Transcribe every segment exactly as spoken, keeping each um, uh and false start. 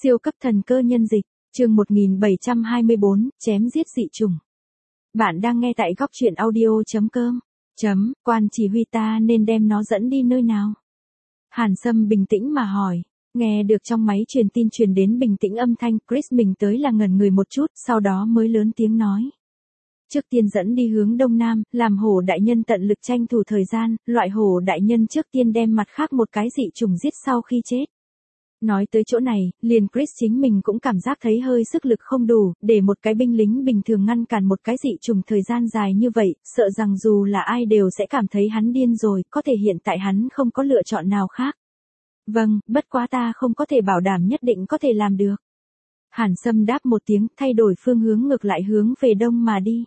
Siêu cấp thần cơ nhân dịch, chương một nghìn bảy trăm hai mươi bốn, chém giết dị chủng. Bạn đang nghe tại góc truyện audio.com. Chấm, quan chỉ huy ta nên đem nó dẫn đi nơi nào? Hàn Sâm bình tĩnh mà hỏi. Nghe được trong máy truyền tin truyền đến bình tĩnh âm thanh, Chris mình tới là ngẩn người một chút, sau đó mới lớn tiếng nói. Trước tiên dẫn đi hướng đông nam, làm hổ đại nhân tận lực tranh thủ thời gian, loại hổ đại nhân trước tiên đem mặt khác một cái dị chủng giết sau khi chết. Nói tới chỗ này, liền Chris chính mình cũng cảm giác thấy hơi sức lực không đủ, để một cái binh lính bình thường ngăn cản một cái dị chủng thời gian dài như vậy, sợ rằng dù là ai đều sẽ cảm thấy hắn điên rồi, có thể hiện tại hắn không có lựa chọn nào khác. Vâng, bất quá ta không có thể bảo đảm nhất định có thể làm được. Hàn Sâm đáp một tiếng, thay đổi phương hướng ngược lại hướng về đông mà đi.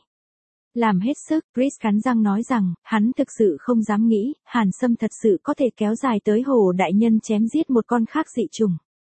Làm hết sức, Chris cắn răng nói rằng, hắn thực sự không dám nghĩ, Hàn Sâm thật sự có thể kéo dài tới hổ đại nhân chém giết một con khác dị chủng.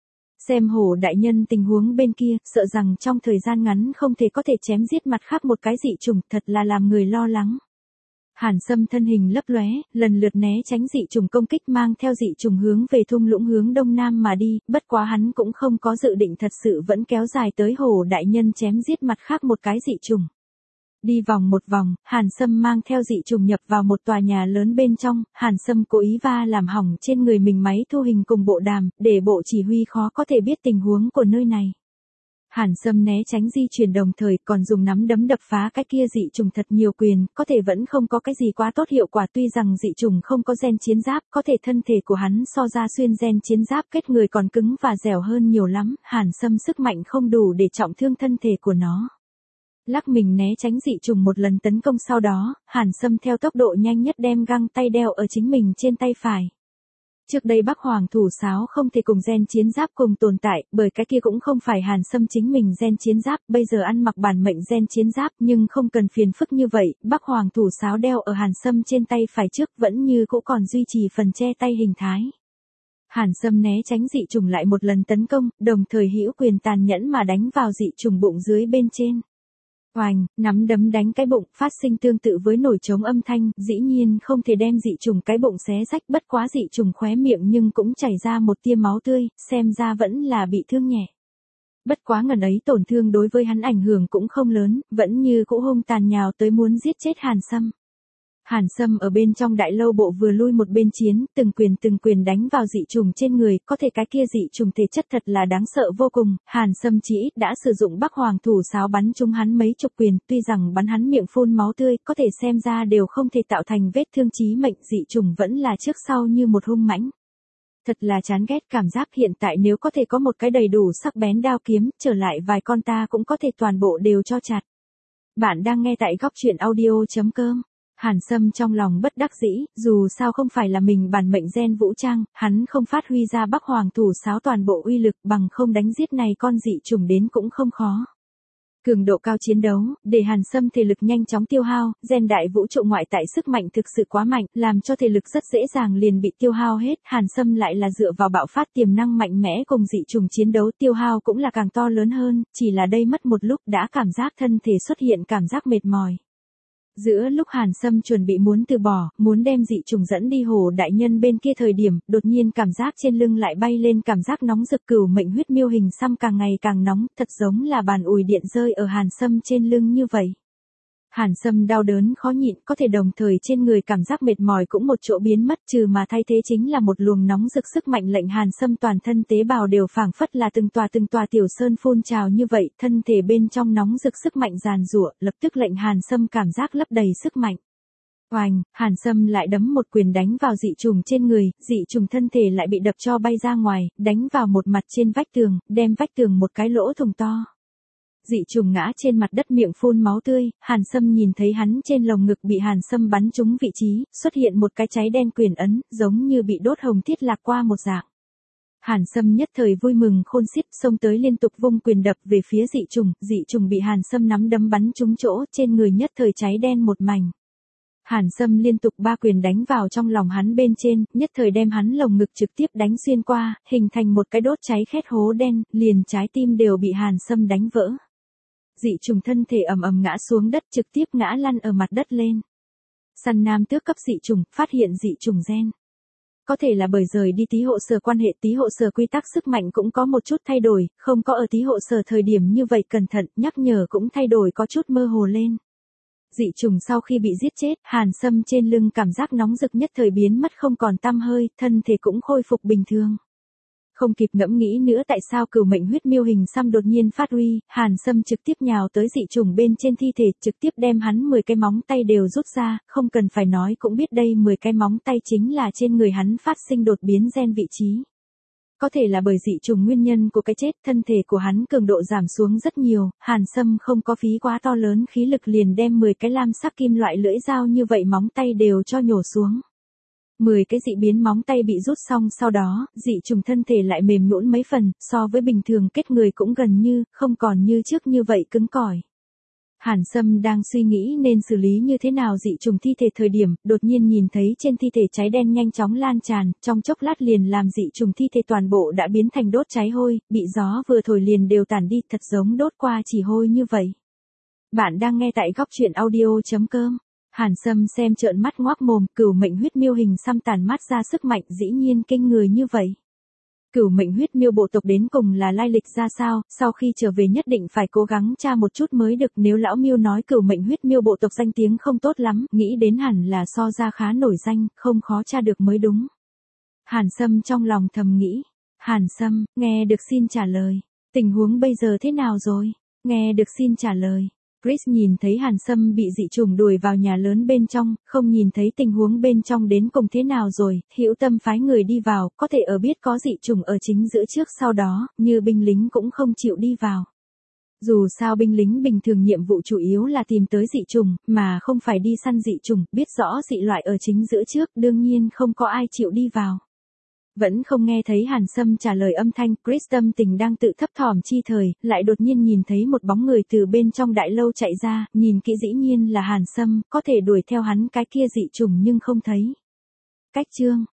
Xem hổ đại nhân tình huống bên kia, sợ rằng trong thời gian ngắn không thể có thể chém giết mặt khác một cái dị chủng, thật là làm người lo lắng. Hàn Sâm thân hình lấp lóe, lần lượt né tránh dị chủng công kích mang theo dị chủng hướng về thung lũng hướng đông nam mà đi, bất quá hắn cũng không có dự định thật sự vẫn kéo dài tới hổ đại nhân chém giết mặt khác một cái dị chủng. Đi vòng một vòng, Hàn Sâm mang theo dị chủng nhập vào một tòa nhà lớn bên trong, Hàn Sâm cố ý va làm hỏng trên người mình máy thu hình cùng bộ đàm, để bộ chỉ huy khó có thể biết tình huống của nơi này. Hàn Sâm né tránh di chuyển đồng thời còn dùng nắm đấm đập phá cái kia dị chủng thật nhiều quyền, có thể vẫn không có cái gì quá tốt hiệu quả, tuy rằng dị chủng không có gen chiến giáp, có thể thân thể của hắn so ra xuyên gen chiến giáp kết người còn cứng và dẻo hơn nhiều lắm, Hàn Sâm sức mạnh không đủ để trọng thương thân thể của nó. Lắc mình né tránh dị chủng một lần tấn công sau đó, Hàn Sâm theo tốc độ nhanh nhất đem găng tay đeo ở chính mình trên tay phải. Trước đây Bắc Hoàng thủ sáo không thể cùng gen chiến giáp cùng tồn tại, bởi cái kia cũng không phải Hàn Sâm chính mình gen chiến giáp, bây giờ ăn mặc bản mệnh gen chiến giáp nhưng không cần phiền phức như vậy, Bắc Hoàng thủ sáo đeo ở Hàn Sâm trên tay phải trước vẫn như cũ còn duy trì phần che tay hình thái. Hàn Sâm né tránh dị chủng lại một lần tấn công, đồng thời hữu quyền tàn nhẫn mà đánh vào dị chủng bụng dưới bên trên. Oành, nắm đấm đánh cái bụng, phát sinh tương tự với nổi trống âm thanh, dĩ nhiên không thể đem dị chủng cái bụng xé rách, bất quá dị chủng khóe miệng nhưng cũng chảy ra một tia máu tươi, xem ra vẫn là bị thương nhẹ. Bất quá ngần ấy tổn thương đối với hắn ảnh hưởng cũng không lớn, vẫn như cũ hung tàn nhào tới muốn giết chết Hàn Sâm. Hàn Sâm ở bên trong đại lâu bộ vừa lui một bên chiến, từng quyền từng quyền đánh vào dị chủng trên người, có thể cái kia dị chủng thể chất thật là đáng sợ vô cùng, Hàn Sâm chỉ ít đã sử dụng Bắc Hoàng thủ sáo bắn trúng hắn mấy chục quyền, tuy rằng bắn hắn miệng phun máu tươi, có thể xem ra đều không thể tạo thành vết thương chí mệnh, dị chủng vẫn là trước sau như một hung mãnh. Thật là chán ghét, cảm giác hiện tại nếu có thể có một cái đầy đủ sắc bén đao kiếm, trở lại vài con ta cũng có thể toàn bộ đều cho chặt. Bạn đang nghe tại góc truyện audio.com. Hàn Sâm trong lòng bất đắc dĩ, dù sao không phải là mình bản mệnh gen vũ trang, hắn không phát huy ra Bắc Hoàng thủ sáo toàn bộ uy lực, bằng không đánh giết này con dị chủng đến cũng không khó. Cường độ cao chiến đấu, để Hàn Sâm thể lực nhanh chóng tiêu hao, gen đại vũ trụ ngoại tại sức mạnh thực sự quá mạnh, làm cho thể lực rất dễ dàng liền bị tiêu hao hết, Hàn Sâm lại là dựa vào bạo phát tiềm năng mạnh mẽ cùng dị chủng chiến đấu, tiêu hao cũng là càng to lớn hơn, chỉ là đây mất một lúc đã cảm giác thân thể xuất hiện cảm giác mệt mỏi. Giữa lúc Hàn Sâm chuẩn bị muốn từ bỏ, muốn đem dị chủng dẫn đi hổ đại nhân bên kia thời điểm, đột nhiên cảm giác trên lưng lại bay lên cảm giác nóng rực, cửu mệnh huyết miêu hình xăm càng ngày càng nóng, thật giống là bàn ủi điện rơi ở Hàn Sâm trên lưng như vậy. Hàn Sâm đau đớn khó nhịn, có thể đồng thời trên người cảm giác mệt mỏi cũng một chỗ biến mất, trừ mà thay thế chính là một luồng nóng rực sức mạnh lệnh Hàn Sâm toàn thân tế bào đều phảng phất là từng tòa từng tòa tiểu sơn phun trào như vậy, thân thể bên trong nóng rực sức mạnh giàn giụa, lập tức lệnh Hàn Sâm cảm giác lấp đầy sức mạnh. Oành, Hàn Sâm lại đấm một quyền đánh vào dị trùng trên người, dị trùng thân thể lại bị đập cho bay ra ngoài, đánh vào một mặt trên vách tường, đem vách tường một cái lỗ thủng to. Dị trùng ngã trên mặt đất miệng phun máu tươi, Hàn Sâm nhìn thấy hắn trên lồng ngực bị Hàn Sâm bắn trúng vị trí, xuất hiện một cái cháy đen quyền ấn, giống như bị đốt hồng thiết lạc qua một dạng. Hàn Sâm nhất thời vui mừng khôn xiết, xông tới liên tục vung quyền đập về phía dị trùng, dị trùng bị Hàn Sâm nắm đấm bắn trúng chỗ, trên người nhất thời cháy đen một mảnh. Hàn Sâm liên tục ba quyền đánh vào trong lòng hắn bên trên, nhất thời đem hắn lồng ngực trực tiếp đánh xuyên qua, hình thành một cái đốt cháy khét hố đen, liền trái tim đều bị Hàn Sâm đánh vỡ. Dị trùng thân thể ầm ầm ngã xuống đất, trực tiếp ngã lăn ở mặt đất lên. Săn nam tước cấp dị trùng, phát hiện dị trùng gen. Có thể là bởi rời đi tý hộ sở quan hệ tý hộ sở quy tắc sức mạnh cũng có một chút thay đổi, không có ở tý hộ sở thời điểm như vậy cẩn thận, nhắc nhở cũng thay đổi có chút mơ hồ lên. Dị trùng sau khi bị giết chết, Hàn Sâm trên lưng cảm giác nóng rực nhất thời biến mất không còn tăm hơi, thân thể cũng khôi phục bình thường. Không kịp ngẫm nghĩ nữa tại sao cửu mệnh huyết miêu hình xăm đột nhiên phát uy, Hàn Sâm trực tiếp nhào tới dị trùng bên trên thi thể, trực tiếp đem hắn mười cái móng tay đều rút ra, không cần phải nói cũng biết đây mười cái móng tay chính là trên người hắn phát sinh đột biến gen vị trí. Có thể là bởi dị trùng nguyên nhân của cái chết, thân thể của hắn cường độ giảm xuống rất nhiều, Hàn Sâm không có phí quá to lớn khí lực liền đem mười cái lam sắc kim loại lưỡi dao như vậy móng tay đều cho nhổ xuống. mười cái dị biến móng tay bị rút xong sau đó, dị trùng thân thể lại mềm nhũn mấy phần, so với bình thường kết người cũng gần như, không còn như trước như vậy cứng cỏi. Hàn Sâm đang suy nghĩ nên xử lý như thế nào dị trùng thi thể thời điểm, đột nhiên nhìn thấy trên thi thể cháy đen nhanh chóng lan tràn, trong chốc lát liền làm dị trùng thi thể toàn bộ đã biến thành đốt cháy hôi, bị gió vừa thổi liền đều tản đi, thật giống đốt qua chỉ hôi như vậy. Bạn đang nghe tại góc truyện audio chấm com. Hàn Sâm xem trợn mắt ngoác mồm, cửu mệnh huyết miêu hình xăm tàn mát ra sức mạnh dĩ nhiên kinh người như vậy. Cửu mệnh huyết miêu bộ tộc đến cùng là lai lịch ra sao, sau khi trở về nhất định phải cố gắng tra một chút mới được, nếu lão miêu nói cửu mệnh huyết miêu bộ tộc danh tiếng không tốt lắm, nghĩ đến hẳn là so ra khá nổi danh, không khó tra được mới đúng. Hàn Sâm trong lòng thầm nghĩ, Hàn Sâm, nghe được xin trả lời, tình huống bây giờ thế nào rồi, nghe được xin trả lời. Chris nhìn thấy Hàn Sâm bị dị trùng đuổi vào nhà lớn bên trong, không nhìn thấy tình huống bên trong đến cùng thế nào rồi, hữu tâm phái người đi vào, có thể ở biết có dị trùng ở chính giữa trước sau đó, như binh lính cũng không chịu đi vào. Dù sao binh lính bình thường nhiệm vụ chủ yếu là tìm tới dị trùng, mà không phải đi săn dị trùng, biết rõ dị loại ở chính giữa trước, đương nhiên không có ai chịu đi vào. Vẫn không nghe thấy Hàn Sâm trả lời âm thanh, Chris tâm tình đang tự thấp thỏm chi thời, lại đột nhiên nhìn thấy một bóng người từ bên trong đại lâu chạy ra, nhìn kỹ dĩ nhiên là Hàn Sâm, có thể đuổi theo hắn cái kia dị trùng nhưng không thấy. Cách chương,